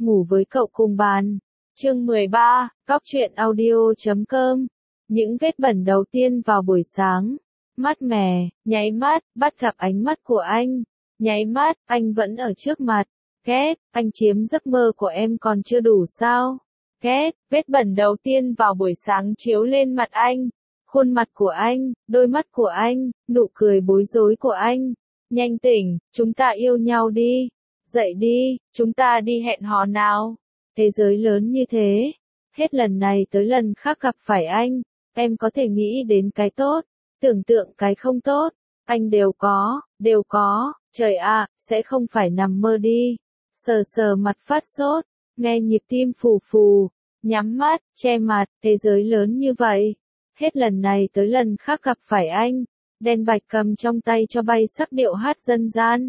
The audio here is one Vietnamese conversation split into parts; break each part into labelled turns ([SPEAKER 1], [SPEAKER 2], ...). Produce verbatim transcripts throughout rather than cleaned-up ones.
[SPEAKER 1] ngủ với cậu cùng bàn. Chương mười ba, Cóc truyện audio chấm com. Những vết bẩn đầu tiên vào buổi sáng. Mát mẻ, nháy mắt, bắt gặp ánh mắt của anh. Nháy mắt, anh vẫn ở trước mặt. Két, anh chiếm giấc mơ của em còn chưa đủ sao? Két, vết bẩn đầu tiên vào buổi sáng chiếu lên mặt anh. Khuôn mặt của anh, đôi mắt của anh, nụ cười bối rối của anh. Nhanh tỉnh, chúng ta yêu nhau đi. Dậy đi, chúng ta đi hẹn hò nào. Thế giới lớn như thế. Hết lần này tới lần khác gặp phải anh. Em có thể nghĩ đến cái tốt, tưởng tượng cái không tốt. Anh đều có, đều có. Trời ạ, sẽ không phải nằm mơ đi. Sờ sờ mặt phát sốt, nghe nhịp tim phù phù. Nhắm mắt, che mặt, thế giới lớn như vậy. Hết lần này tới lần khác gặp phải anh. Đèn bạch cầm trong tay cho bay sắc điệu hát dân gian.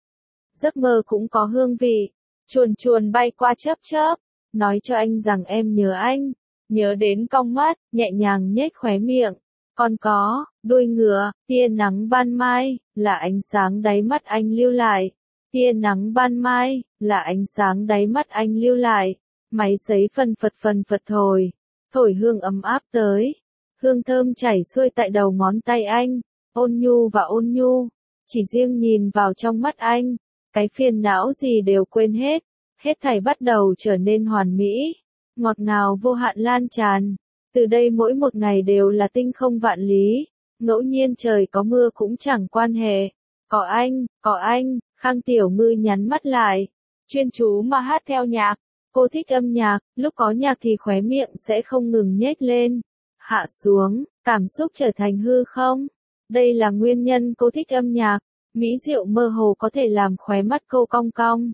[SPEAKER 1] Giấc mơ cũng có hương vị. Chuồn chuồn bay qua chớp chớp. Nói cho anh rằng em nhớ anh. Nhớ đến cong mắt, nhẹ nhàng nhếch khóe miệng. Còn có, đuôi ngựa, tia nắng ban mai, là ánh sáng đáy mắt anh lưu lại. Tia nắng ban mai, là ánh sáng đáy mắt anh lưu lại. Máy sấy phần phật phần phật thổi. Thổi hương ấm áp tới. Hương thơm chảy xuôi tại đầu ngón tay anh. Ôn nhu và ôn nhu. Chỉ riêng nhìn vào trong mắt anh. Cái phiền não gì đều quên hết. Hết thảy bắt đầu trở nên hoàn mỹ. Ngọt ngào vô hạn lan tràn. Từ đây mỗi một ngày đều là tinh không vạn lý. Ngẫu nhiên trời có mưa cũng chẳng quan hệ. Có anh, có anh, Khang Tiểu Ngư nhắn mắt lại. Chuyên chú mà hát theo nhạc. Cô thích âm nhạc, lúc có nhạc thì khóe miệng sẽ không ngừng nhếch lên. Hạ xuống, cảm xúc trở thành hư không. Đây là nguyên nhân cô thích âm nhạc. Mỹ diệu mơ hồ có thể làm khóe mắt cô cong cong.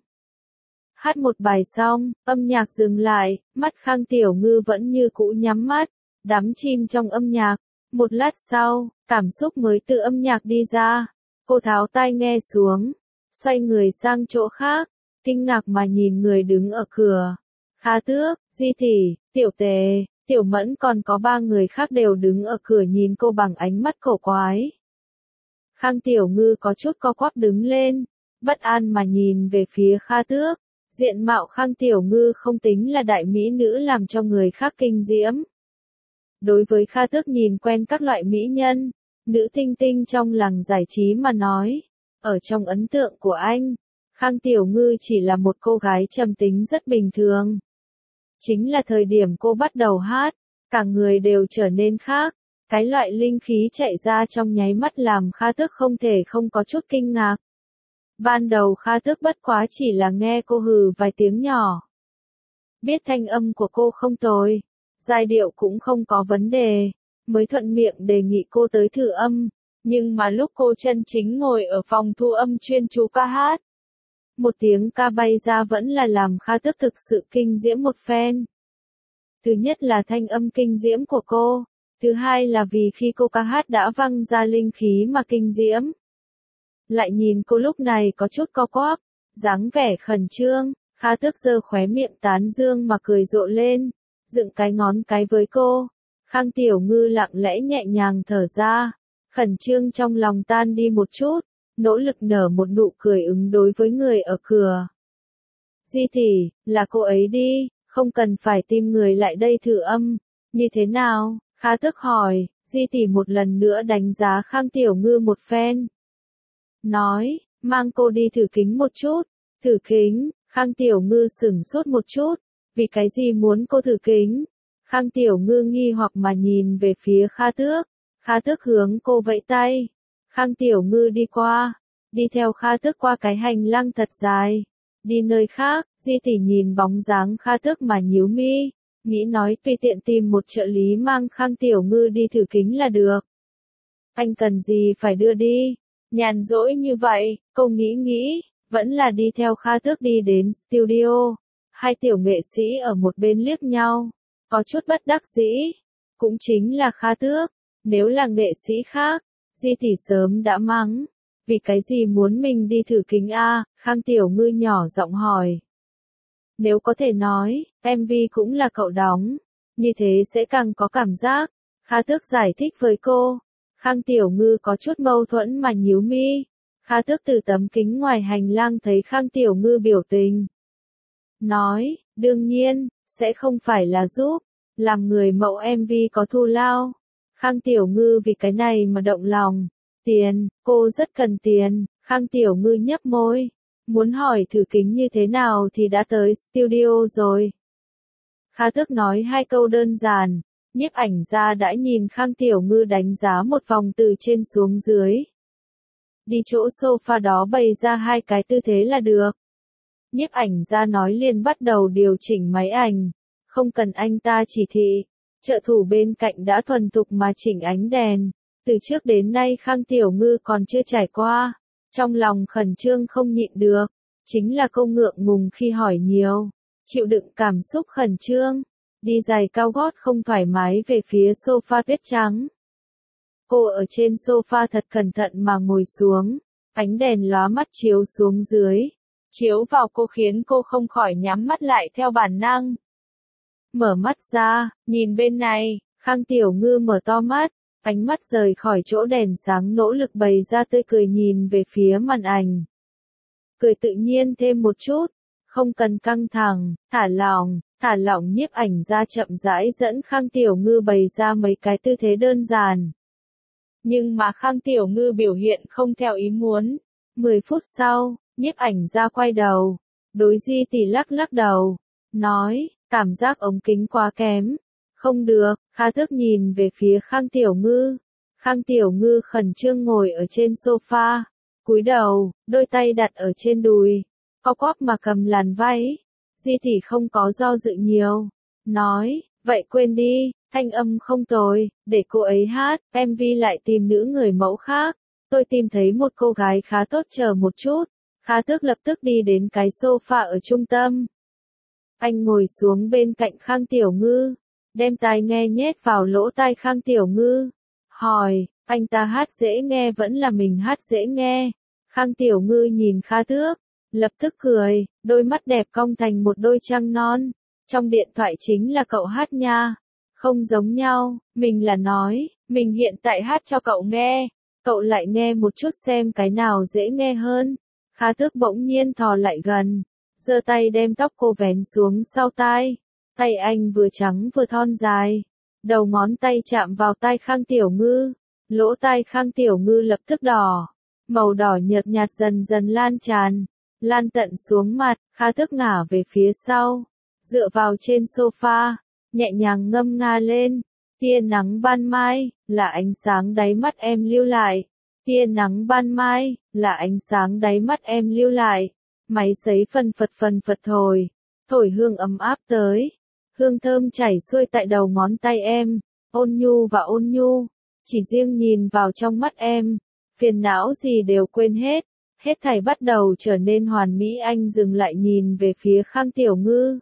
[SPEAKER 1] Hát một bài xong, âm nhạc dừng lại, mắt Khang Tiểu Ngư vẫn như cũ nhắm mắt, đắm chìm trong âm nhạc. Một lát sau, cảm xúc mới từ âm nhạc đi ra. Cô tháo tai nghe xuống, xoay người sang chỗ khác, kinh ngạc mà nhìn người đứng ở cửa. Kha Tước, Di Tỷ, Tiểu Tề, Tiểu Mẫn còn có ba người khác đều đứng ở cửa nhìn cô bằng ánh mắt cổ quái. Khang Tiểu Ngư có chút co quắp đứng lên, bất an mà nhìn về phía Kha Tước. Diện mạo Khang Tiểu Ngư không tính là đại mỹ nữ làm cho người khác kinh diễm. Đối với Kha Tước nhìn quen các loại mỹ nhân, nữ tinh tinh trong làng giải trí mà nói, ở trong ấn tượng của anh, Khang Tiểu Ngư chỉ là một cô gái trầm tính rất bình thường. Chính là thời điểm cô bắt đầu hát, cả người đều trở nên khác, cái loại linh khí chạy ra trong nháy mắt làm Kha Tước không thể không có chút kinh ngạc. Ban đầu Kha Tước bất quá chỉ là nghe cô hừ vài tiếng nhỏ. Biết thanh âm của cô không tồi, giai điệu cũng không có vấn đề, mới thuận miệng đề nghị cô tới thử âm, nhưng mà lúc cô chân chính ngồi ở phòng thu âm chuyên chú ca hát, một tiếng ca bay ra vẫn là làm Kha Tước thực sự kinh diễm một phen. Thứ nhất là thanh âm kinh diễm của cô, thứ hai là vì khi cô ca hát đã văng ra linh khí mà kinh diễm. Lại nhìn cô lúc này có chút co quắp, dáng vẻ khẩn trương, Kha Tước giơ khóe miệng tán dương mà cười rộ lên, dựng cái ngón cái với cô. Khang Tiểu Ngư lặng lẽ nhẹ nhàng thở ra, khẩn trương trong lòng tan đi một chút, nỗ lực nở một nụ cười ứng đối với người ở cửa. Di Tỷ, là cô ấy đi, không cần phải tìm người lại đây thử âm, như thế nào? Kha Tước hỏi. Di Tỷ một lần nữa đánh giá Khang Tiểu Ngư một phen. Nói, mang cô đi thử kính một chút. Thử kính, Khang Tiểu Ngư sửng sốt một chút, vì cái gì muốn cô thử kính? Khang Tiểu Ngư nghi hoặc mà nhìn về phía Kha Tước. Kha Tước hướng cô vẫy tay. Khang Tiểu Ngư đi qua, đi theo Kha Tước qua cái hành lang thật dài, đi nơi khác. Di Tỷ nhìn bóng dáng Kha Tước mà nhíu mi, nghĩ nói tùy tiện tìm một trợ lý mang Khang Tiểu Ngư đi thử kính là được. Anh cần gì phải đưa đi? Nhàn rỗi như vậy, cô nghĩ nghĩ, vẫn là đi theo Kha Tước đi đến studio. Hai tiểu nghệ sĩ ở một bên liếc nhau, có chút bất đắc dĩ. Cũng chính là Kha Tước, nếu là nghệ sĩ khác, Di Tỷ sớm đã mắng. Vì cái gì muốn mình đi thử kính a? Khang Tiểu Ngư nhỏ giọng hỏi. Nếu có thể nói, em vê cũng là cậu đóng, như thế sẽ càng có cảm giác. Kha Tước giải thích với cô. Khang Tiểu Ngư có chút mâu thuẫn mà nhíu mi. Kha Tước từ tấm kính ngoài hành lang thấy Khang Tiểu Ngư biểu tình. nói, đương nhiên, sẽ không phải là giúp, làm người mẫu em vê có thù lao. Khang Tiểu Ngư vì cái này mà động lòng. Tiền, cô rất cần tiền, Khang Tiểu Ngư nhấp môi. Muốn hỏi thử kính như thế nào thì đã tới studio rồi. Kha Tước nói hai câu đơn giản, nhiếp ảnh gia đã nhìn Khang Tiểu Ngư đánh giá một vòng từ trên xuống dưới. Đi chỗ sofa đó bày ra hai cái tư thế là được. Nhiếp ảnh gia nói liền bắt đầu điều chỉnh máy ảnh, không cần anh ta chỉ thị, trợ thủ bên cạnh đã thuần thục mà chỉnh ánh đèn, từ trước đến nay Khang Tiểu Ngư còn chưa trải qua, trong lòng khẩn trương không nhịn được, chính là câu ngượng ngùng khi hỏi nhiều, chịu đựng cảm xúc khẩn trương, đi giày cao gót không thoải mái về phía sofa tuyết trắng. Cô ở trên sofa thật cẩn thận mà ngồi xuống, ánh đèn lóa mắt chiếu xuống dưới, chiếu vào cô khiến cô không khỏi nhắm mắt lại theo bản năng. Mở mắt ra, nhìn bên này, Khang Tiểu Ngư mở to mắt, ánh mắt rời khỏi chỗ đèn sáng nỗ lực bày ra tươi cười nhìn về phía màn ảnh. Cười tự nhiên thêm một chút, không cần căng thẳng, thả lỏng, thả lỏng nhiếp ảnh gia chậm rãi dẫn Khang Tiểu Ngư bày ra mấy cái tư thế đơn giản. Nhưng mà Khang Tiểu Ngư biểu hiện không theo ý muốn. Mười phút sau, nhiếp ảnh gia quay đầu, đối Di Tỷ lắc lắc đầu, nói, cảm giác ống kính quá kém. Không được, Kha Tước nhìn về phía Khang Tiểu Ngư. Khang Tiểu Ngư khẩn trương ngồi ở trên sofa, cúi đầu, đôi tay đặt ở trên đùi, co quắp mà cầm làn váy. Di Tỷ không có do dự nhiều, nói, vậy quên đi, thanh âm không tồi, để cô ấy hát, em vê lại tìm nữ người mẫu khác. Tôi tìm thấy một cô gái khá tốt, chờ một chút. Kha Tước lập tức đi đến cái sofa ở trung tâm. Anh ngồi xuống bên cạnh Khang Tiểu Ngư, đem tai nghe nhét vào lỗ tai Khang Tiểu Ngư, hỏi, anh ta hát dễ nghe vẫn là mình hát dễ nghe? Khang Tiểu Ngư nhìn Kha Tước, lập tức cười, đôi mắt đẹp cong thành một đôi trăng non. Trong điện thoại chính là cậu hát nha, không giống nhau, mình là nói, mình hiện tại hát cho cậu nghe, cậu lại nghe một chút xem cái nào dễ nghe hơn. Kha Tước bỗng nhiên thò lại gần, giơ tay đem tóc cô vén xuống sau tai. Tay anh vừa trắng vừa thon dài, đầu ngón tay chạm vào tai Khang Tiểu Ngư, lỗ tai Khang Tiểu Ngư lập tức đỏ, màu đỏ nhợt nhạt dần dần lan tràn, lan tận xuống mặt. Kha Tước ngả về phía sau, dựa vào trên sofa, nhẹ nhàng ngâm nga lên, tia nắng ban mai, là ánh sáng đáy mắt em lưu lại, tia nắng ban mai, là ánh sáng đáy mắt em lưu lại, máy sấy phần phật phần phật thổi, thổi hương ấm áp tới. Hương thơm chảy xuôi tại đầu ngón tay em, ôn nhu và ôn nhu, chỉ riêng nhìn vào trong mắt em, phiền não gì đều quên hết, hết thảy bắt đầu trở nên hoàn mỹ. Anh dừng lại nhìn về phía Khang Tiểu Ngư.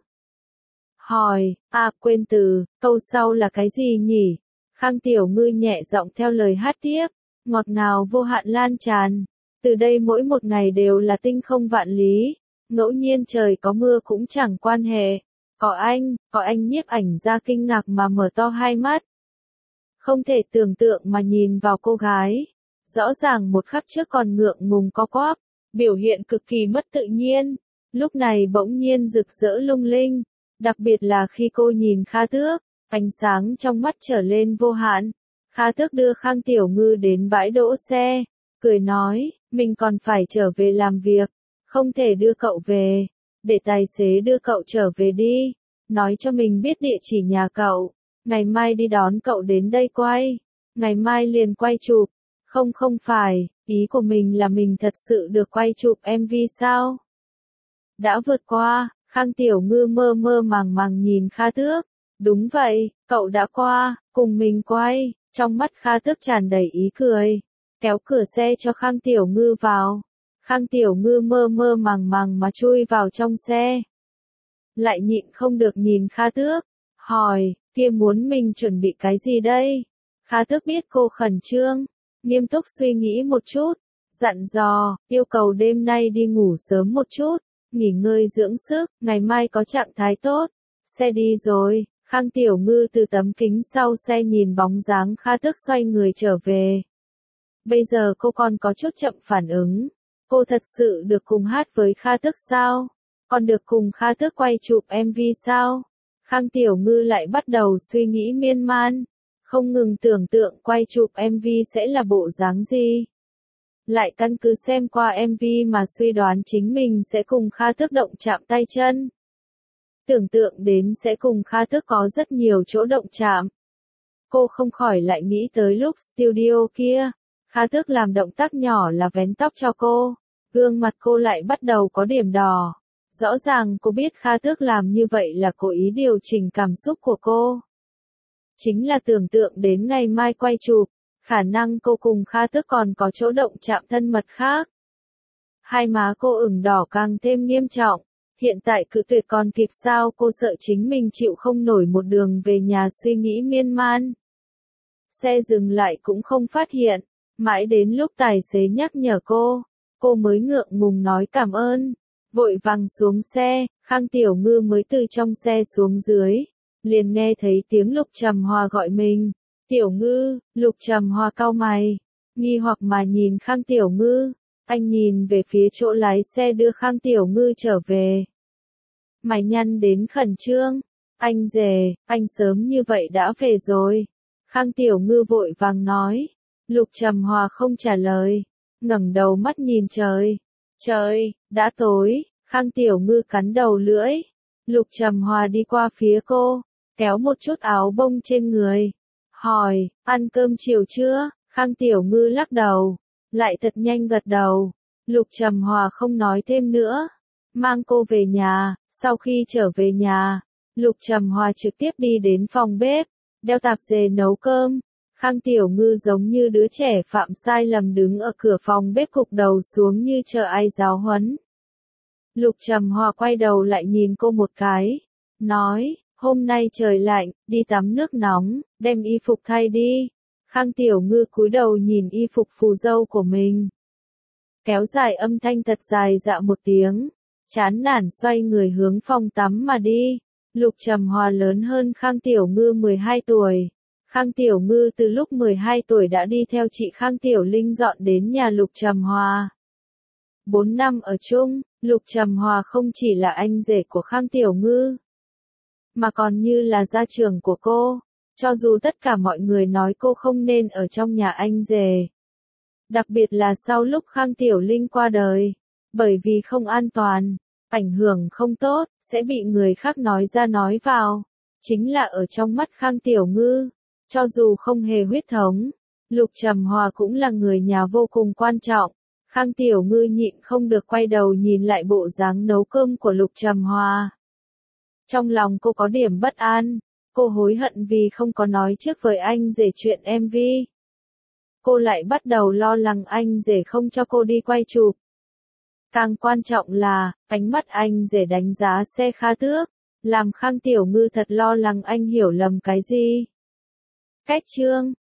[SPEAKER 1] Hỏi, à quên từ, câu sau là cái gì nhỉ? Khang Tiểu Ngư nhẹ giọng theo lời hát tiếp, ngọt ngào vô hạn lan tràn, từ đây mỗi một ngày đều là tinh không vạn lý, ngẫu nhiên trời có mưa cũng chẳng quan hệ. Có anh, có anh nhiếp ảnh gia kinh ngạc mà mở to hai mắt. Không thể tưởng tượng mà nhìn vào cô gái. Rõ ràng một khắc trước còn ngượng ngùng co quắp, biểu hiện cực kỳ mất tự nhiên. Lúc này bỗng nhiên rực rỡ lung linh. Đặc biệt là khi cô nhìn Kha Tước, ánh sáng trong mắt trở lên vô hạn. Kha Tước đưa Khang Tiểu Ngư đến bãi đỗ xe, cười nói, mình còn phải trở về làm việc, không thể đưa cậu về. Để tài xế đưa cậu trở về đi, nói cho mình biết địa chỉ nhà cậu, ngày mai đi đón cậu đến đây quay, ngày mai liền quay chụp. Không không phải, ý của mình là mình thật sự được quay chụp em vê sao? Đã vượt qua, Khang Tiểu Ngư mơ mơ màng màng nhìn Kha Tước, đúng vậy, cậu đã qua, cùng mình quay, trong mắt Kha Tước tràn đầy ý cười, kéo cửa xe cho Khang Tiểu Ngư vào. Khang Tiểu Ngư mơ mơ màng màng mà chui vào trong xe. Lại nhịn không được nhìn Kha Tước, hỏi, kia muốn mình chuẩn bị cái gì đây? Kha Tước biết cô khẩn trương, nghiêm túc suy nghĩ một chút, dặn dò, yêu cầu đêm nay đi ngủ sớm một chút, nghỉ ngơi dưỡng sức, ngày mai có trạng thái tốt. Xe đi rồi, Khang Tiểu Ngư từ tấm kính sau xe nhìn bóng dáng Kha Tước xoay người trở về. Bây giờ cô còn có chút chậm phản ứng. Cô thật sự được cùng hát với Kha Tước sao? còn được cùng Kha Tước quay chụp em vê sao? Khang Tiểu Ngư lại bắt đầu suy nghĩ miên man, không ngừng tưởng tượng quay chụp em vê sẽ là bộ dáng gì. Lại căn cứ xem qua em vê mà suy đoán chính mình sẽ cùng Kha Tước động chạm tay chân. Tưởng tượng đến sẽ cùng Kha Tước có rất nhiều chỗ động chạm. Cô không khỏi lại nghĩ tới lúc studio kia, Kha Tước làm động tác nhỏ là vén tóc cho cô, gương mặt cô lại bắt đầu có điểm đỏ. Rõ ràng cô biết Kha Tước làm như vậy là cố ý điều chỉnh cảm xúc của cô. Chính là tưởng tượng đến ngày mai quay chụp, khả năng cô cùng Kha Tước còn có chỗ động chạm thân mật khác. Hai má cô ửng đỏ càng thêm nghiêm trọng, hiện tại cự tuyệt còn kịp sao, cô sợ chính mình chịu không nổi một đường về nhà suy nghĩ miên man. Xe dừng lại cũng không phát hiện, mãi đến lúc tài xế nhắc nhở cô, cô mới ngượng ngùng nói cảm ơn. Vội vàng xuống xe, Khang Tiểu Ngư mới từ trong xe xuống dưới, liền nghe thấy tiếng Lục Trầm Hòa gọi mình. Tiểu Ngư, Lục Trầm Hòa cau mày, nghi hoặc mà nhìn Khang Tiểu Ngư, anh nhìn về phía chỗ lái xe đưa Khang Tiểu Ngư trở về. Mày nhăn đến khẩn trương, anh rể, anh sớm như vậy đã về rồi. Khang Tiểu Ngư vội vàng nói, Lục Trầm Hòa không trả lời, ngẩng đầu mắt nhìn trời. Trời, đã tối, Khang Tiểu Ngư cắn đầu lưỡi. Lục Trầm Hòa đi qua phía cô, kéo một chút áo bông trên người. Hỏi, ăn cơm chiều chưa? Khang Tiểu Ngư lắc đầu, lại thật nhanh gật đầu. Lục Trầm Hòa không nói thêm nữa, mang cô về nhà. Sau khi trở về nhà, Lục Trầm Hòa trực tiếp đi đến phòng bếp, đeo tạp dề nấu cơm. Khang Tiểu Ngư giống như đứa trẻ phạm sai lầm đứng ở cửa phòng bếp cụp đầu xuống như chờ ai giáo huấn. Lục Trầm Hòa quay đầu lại nhìn cô một cái, nói, hôm nay trời lạnh, đi tắm nước nóng, đem y phục thay đi. Khang Tiểu Ngư cúi đầu nhìn y phục phù dâu của mình. Kéo dài âm thanh thật dài dạ một tiếng, chán nản xoay người hướng phòng tắm mà đi. Lục Trầm Hòa lớn hơn Khang Tiểu Ngư mười hai tuổi. Khang Tiểu Ngư từ lúc mười hai tuổi đã đi theo chị Khang Tiểu Linh dọn đến nhà Lục Trầm Hòa. Bốn năm ở chung, Lục Trầm Hòa không chỉ là anh rể của Khang Tiểu Ngư, mà còn như là gia trưởng của cô, cho dù tất cả mọi người nói cô không nên ở trong nhà anh rể. Đặc biệt là sau lúc Khang Tiểu Linh qua đời, bởi vì không an toàn, ảnh hưởng không tốt, sẽ bị người khác nói ra nói vào. Chính là ở trong mắt Khang Tiểu Ngư, cho dù không hề huyết thống, Lục Trầm Hòa cũng là người nhà vô cùng quan trọng. Khang Tiểu Ngư nhịn không được quay đầu nhìn lại bộ dáng nấu cơm của Lục Trầm Hòa. Trong lòng cô có điểm bất an, cô hối hận vì không có nói trước với anh rể chuyện em vê. Cô lại bắt đầu lo lắng anh rể không cho cô đi quay chụp. Càng quan trọng là, ánh mắt anh rể đánh giá xe Kha Tước, làm Khang Tiểu Ngư thật lo lắng anh hiểu lầm cái gì. Cách chương